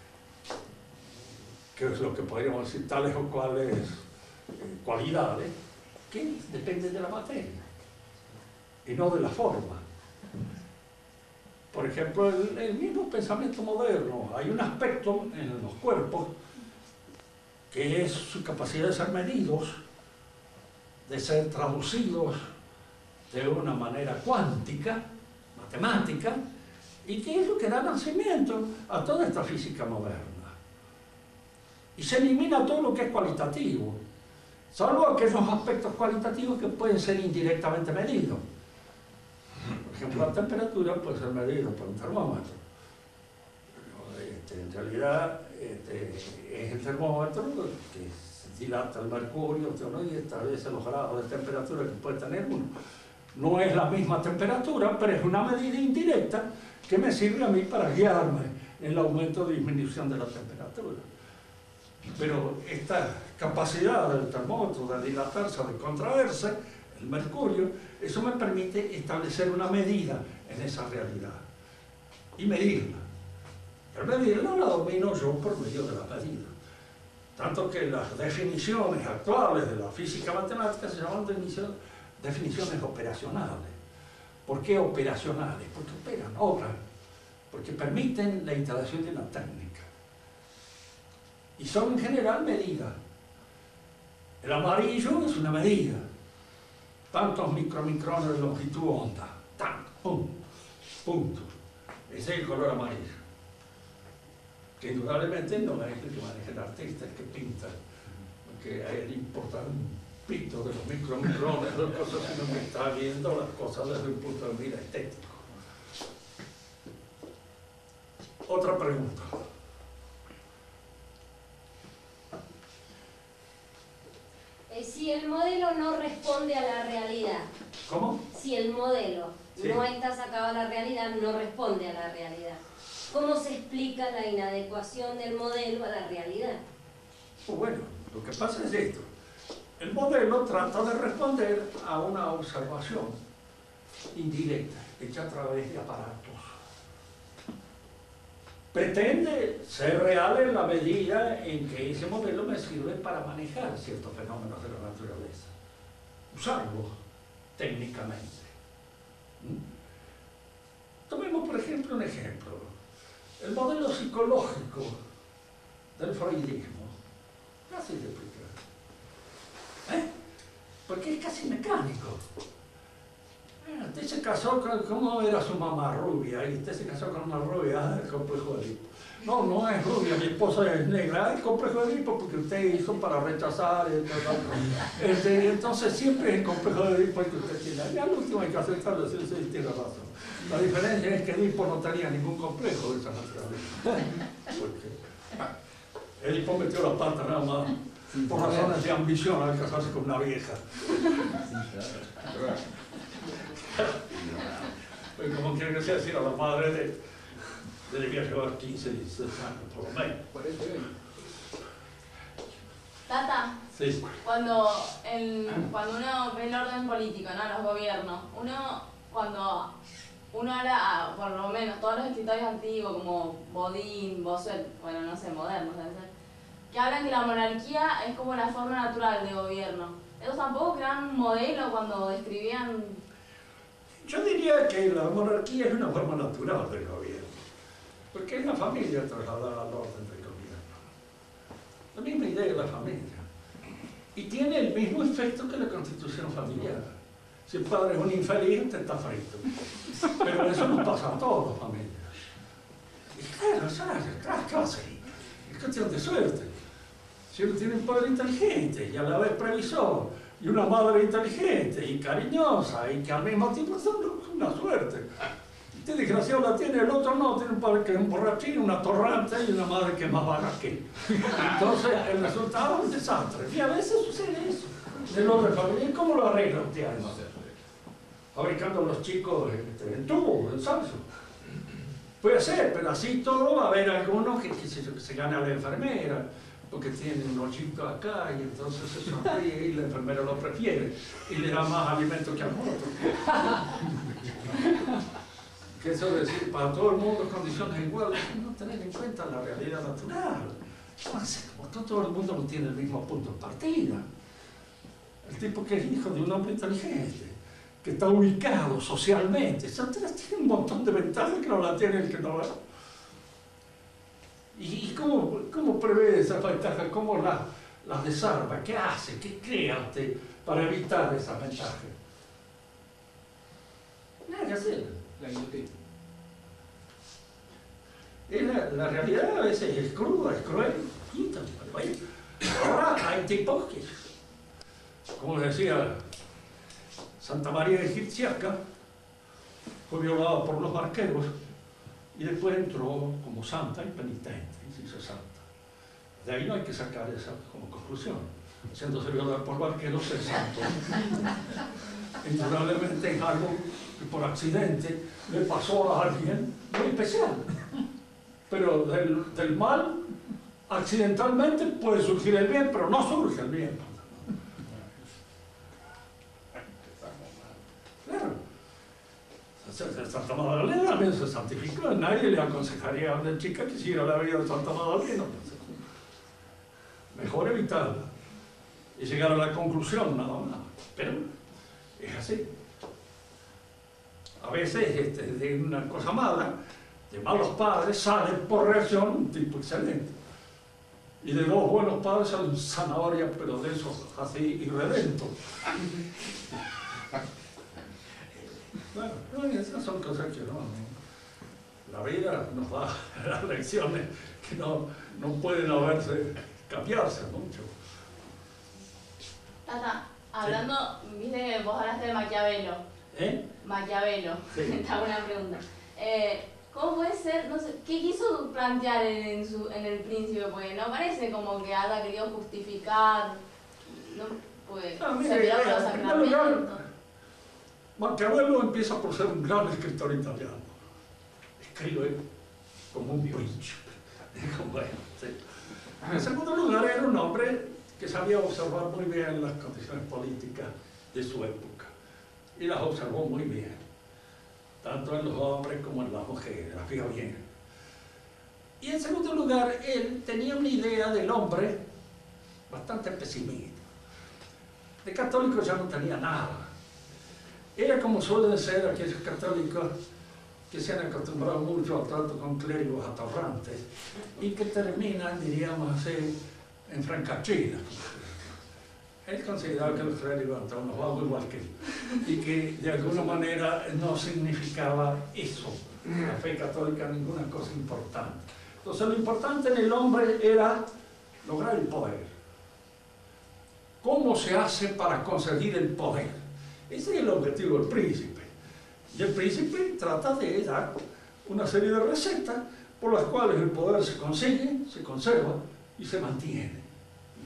que es lo que podríamos decir, tales o cuales cualidades, que dependen de la materia, y no de la forma. Por ejemplo, el mismo pensamiento moderno, hay un aspecto en los cuerpos que es su capacidad de ser medidos, de ser traducidos de una manera cuántica, matemática, y que es lo que da nacimiento a toda esta física moderna. Y se elimina todo lo que es cualitativo, salvo aquellos aspectos cualitativos que pueden ser indirectamente medidos. Por ejemplo, la temperatura puede ser medida por un termómetro. En realidad es el termómetro que dilata el mercurio, ¿no? Y establece los grados de temperatura que puede tener uno. No es la misma temperatura, pero es una medida indirecta que me sirve a mí para guiarme en el aumento o disminución de la temperatura. Pero esta capacidad del termómetro de dilatarse o de contraerse, el mercurio, eso me permite establecer una medida en esa realidad y medirla. Pero medirla la domino yo por medio de la medida. Tanto que las definiciones actuales de la física matemática se llaman definiciones operacionales. ¿Por qué operacionales? Porque operan, obran, porque permiten la instalación de una técnica. Y son en general medidas. El amarillo es una medida. Tantos micromicrones de longitud onda. Tanto, punto. Ese es el color amarillo. Que indudablemente no es el que maneja el artista, el que pinta. Porque a él importa un pito de los micromicrones, sino que está viendo las cosas desde un punto de vista estético. Otra pregunta. Si el modelo no responde a la realidad. ¿Cómo? Si el modelo sí. no está sacado a la realidad, no responde a la realidad. ¿Cómo se explica la inadecuación del modelo a la realidad? Pues bueno, lo que pasa es esto. El modelo trata de responder a una observación indirecta, hecha a través de aparatos. Pretende ser real en la medida en que ese modelo me sirve para manejar ciertos fenómenos de la naturaleza. Usarlos técnicamente. Tomemos, por ejemplo, un ejemplo. El modelo psicológico del freudismo. Fácil de explicar. Porque es casi mecánico. Usted se casó con, ¿cómo era su mamá? Rubia, y usted se casó con una rubia, el complejo de Edipo. No, no es rubia, mi esposa es negra, el complejo de Edipo porque usted hizo para rechazar, entonces siempre es el complejo de Edipo el que usted tiene. Ya al último hay que aceptarlo, sí, tiene razón. La diferencia es que Edipo no tenía ningún complejo de esa naturaleza. Porque Edipo metió la pata nada más por razones de ambición al casarse con una vieja. Pues como quieren que sea, decir a la madre debía llevar 15, 16 años, por lo menos. Tata, Sí. cuando uno ve el orden político, ¿no? Los gobiernos, cuando uno habla, por lo menos todos los escritores antiguos como Bodin, Bossuet, bueno, no sé, modernos, que hablan que la monarquía es como la forma natural de gobierno. Ellos tampoco crean un modelo cuando describían... Yo diría que la monarquía es una forma natural del gobierno, porque es la familia trasladada al orden del gobierno. La misma idea de la familia. Y tiene el mismo efecto que la constitución familiar. Si el padre es un infeliz, te está frito. Pero eso nos pasa a todas las familias. Y claro, ¿sabes? ¿Qué va a ser? Es cuestión de suerte. Si uno tiene un padre inteligente y a la vez previsor, y una madre inteligente y cariñosa, y que al mismo tiempo es una suerte. Este desgraciado la tiene, el otro no, tiene un padre que es un borrachín, una torrante y una madre que es más vaga que él. Entonces el resultado es un desastre. Y a veces sucede eso. El orden familiar, ¿cómo lo arregla usted ahí? Fabricando a los chicos en tubo, en salso. Puede ser, pero así todo va a haber algunos que se gana la enfermera, porque tiene un hoyito acá y entonces se sonríe y la enfermera lo prefiere y le da más alimento que al otro. Que eso es decir, para todo el mundo condiciones iguales, no tener en cuenta la realidad natural. Como todo el mundo no tiene el mismo punto de partida. El tipo que es hijo de un hombre inteligente, que está ubicado socialmente, tiene un montón de ventajas que no la tiene el que no la... ¿Y cómo prevé esas ventajas? ¿Cómo las desarma? ¿Qué hace? ¿Qué crea usted para evitar esas ventajas? Nada que hacer. La realidad a veces es cruda, es cruel. Ahora hay tipos que, como decía Santa María Egipciaca, fue violada por los barqueros y después entró como santa y penitente y se hizo santa. De ahí no hay que sacar esa como conclusión. Haciéndose violar por barqueros es santo. Indudablemente es algo que por accidente le pasó a alguien muy especial. Pero del mal, accidentalmente puede surgir el bien, pero no surge el bien. Claro. Santa Magdalena también se santificó. Nadie le aconsejaría a una chica que siguiera la vida de Santa Magdalena. Mejor evitarla y llegar a la conclusión nada más. Pero es así. A veces de una cosa mala, de malos padres, sale por reacción un tipo excelente. Y de dos buenos padres salen zanahorias, pero de esos así irredentos. Bueno, esas son cosas que la vida nos da las lecciones que no pueden cambiarse mucho. Tata, hablando, viste, vos hablaste de Maquiavelo. Maquiavelo, Sí. te hago una pregunta. ¿Cómo puede ser, no sé, qué quiso plantear en El Príncipe? Porque no parece como que haya querido justificar, no, pues, se pidieron los sacramentos. Maquiavelo empieza por ser un gran escritor italiano. Escribe como un príncipe. Bueno, sí. En segundo lugar, era un hombre que sabía observar muy bien las condiciones políticas de su época. Y las observó muy bien, tanto en los hombres como en las mujeres, las vio bien. Y en segundo lugar, él tenía una idea del hombre bastante pesimista. De católico ya no tenía nada. Era como suelen ser aquellos católicos que se han acostumbrado mucho al trato con clérigos atorrantes y que terminan, diríamos así, en francachina. Él consideraba que los clérigos eran unos vagos igual que él y que de alguna manera no significaba eso, la fe católica, ninguna cosa importante. Entonces lo importante en el hombre era lograr el poder. ¿Cómo se hace para conseguir el poder? Ese es el objetivo del príncipe. Y el príncipe trata de dar una serie de recetas por las cuales el poder se consigue, se conserva y se mantiene.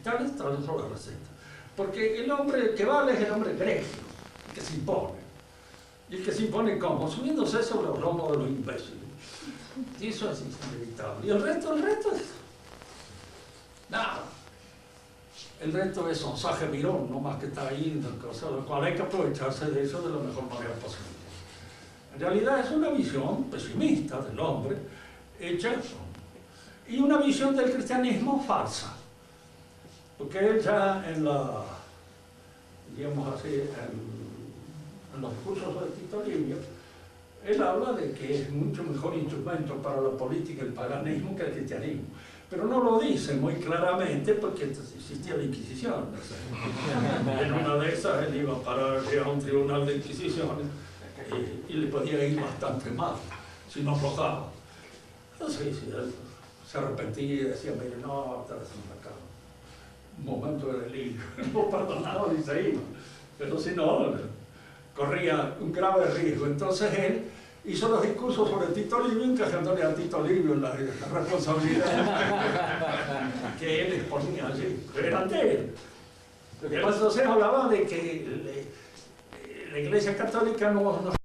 Tal es la receta. Porque el hombre que vale es el hombre grecio, el que se impone. Y el que se impone, ¿cómo? Subiéndose sobre los lomos de los imbéciles. Y eso es inevitable. Y el resto es nada. El resto es sonsaje mirón, no más que está ahí, lo cual hay que aprovecharse de eso de la mejor manera posible. En realidad es una visión pesimista del hombre hecha y una visión del cristianismo falsa. Porque él ya en la, digamos así, en los discursos de Tito Livio, él habla de que es mucho mejor instrumento para la política el paganismo que el cristianismo. Pero no lo dice muy claramente porque existía la Inquisición. En una de esas él iba a parar a un tribunal de Inquisiciones y le podía ir bastante mal si no aflojaba. Entonces, él se arrepentía y decía, mire, no, estás haciendo acá un momento de delirio. No perdonaba ni se iba. Pero si no, corría un grave riesgo. Entonces él hizo los discursos sobre Tito Livio, encajándole a Tito Livio la responsabilidad que él exponía allí, pero eran de él. Entonces hablaba de que la Iglesia Católica no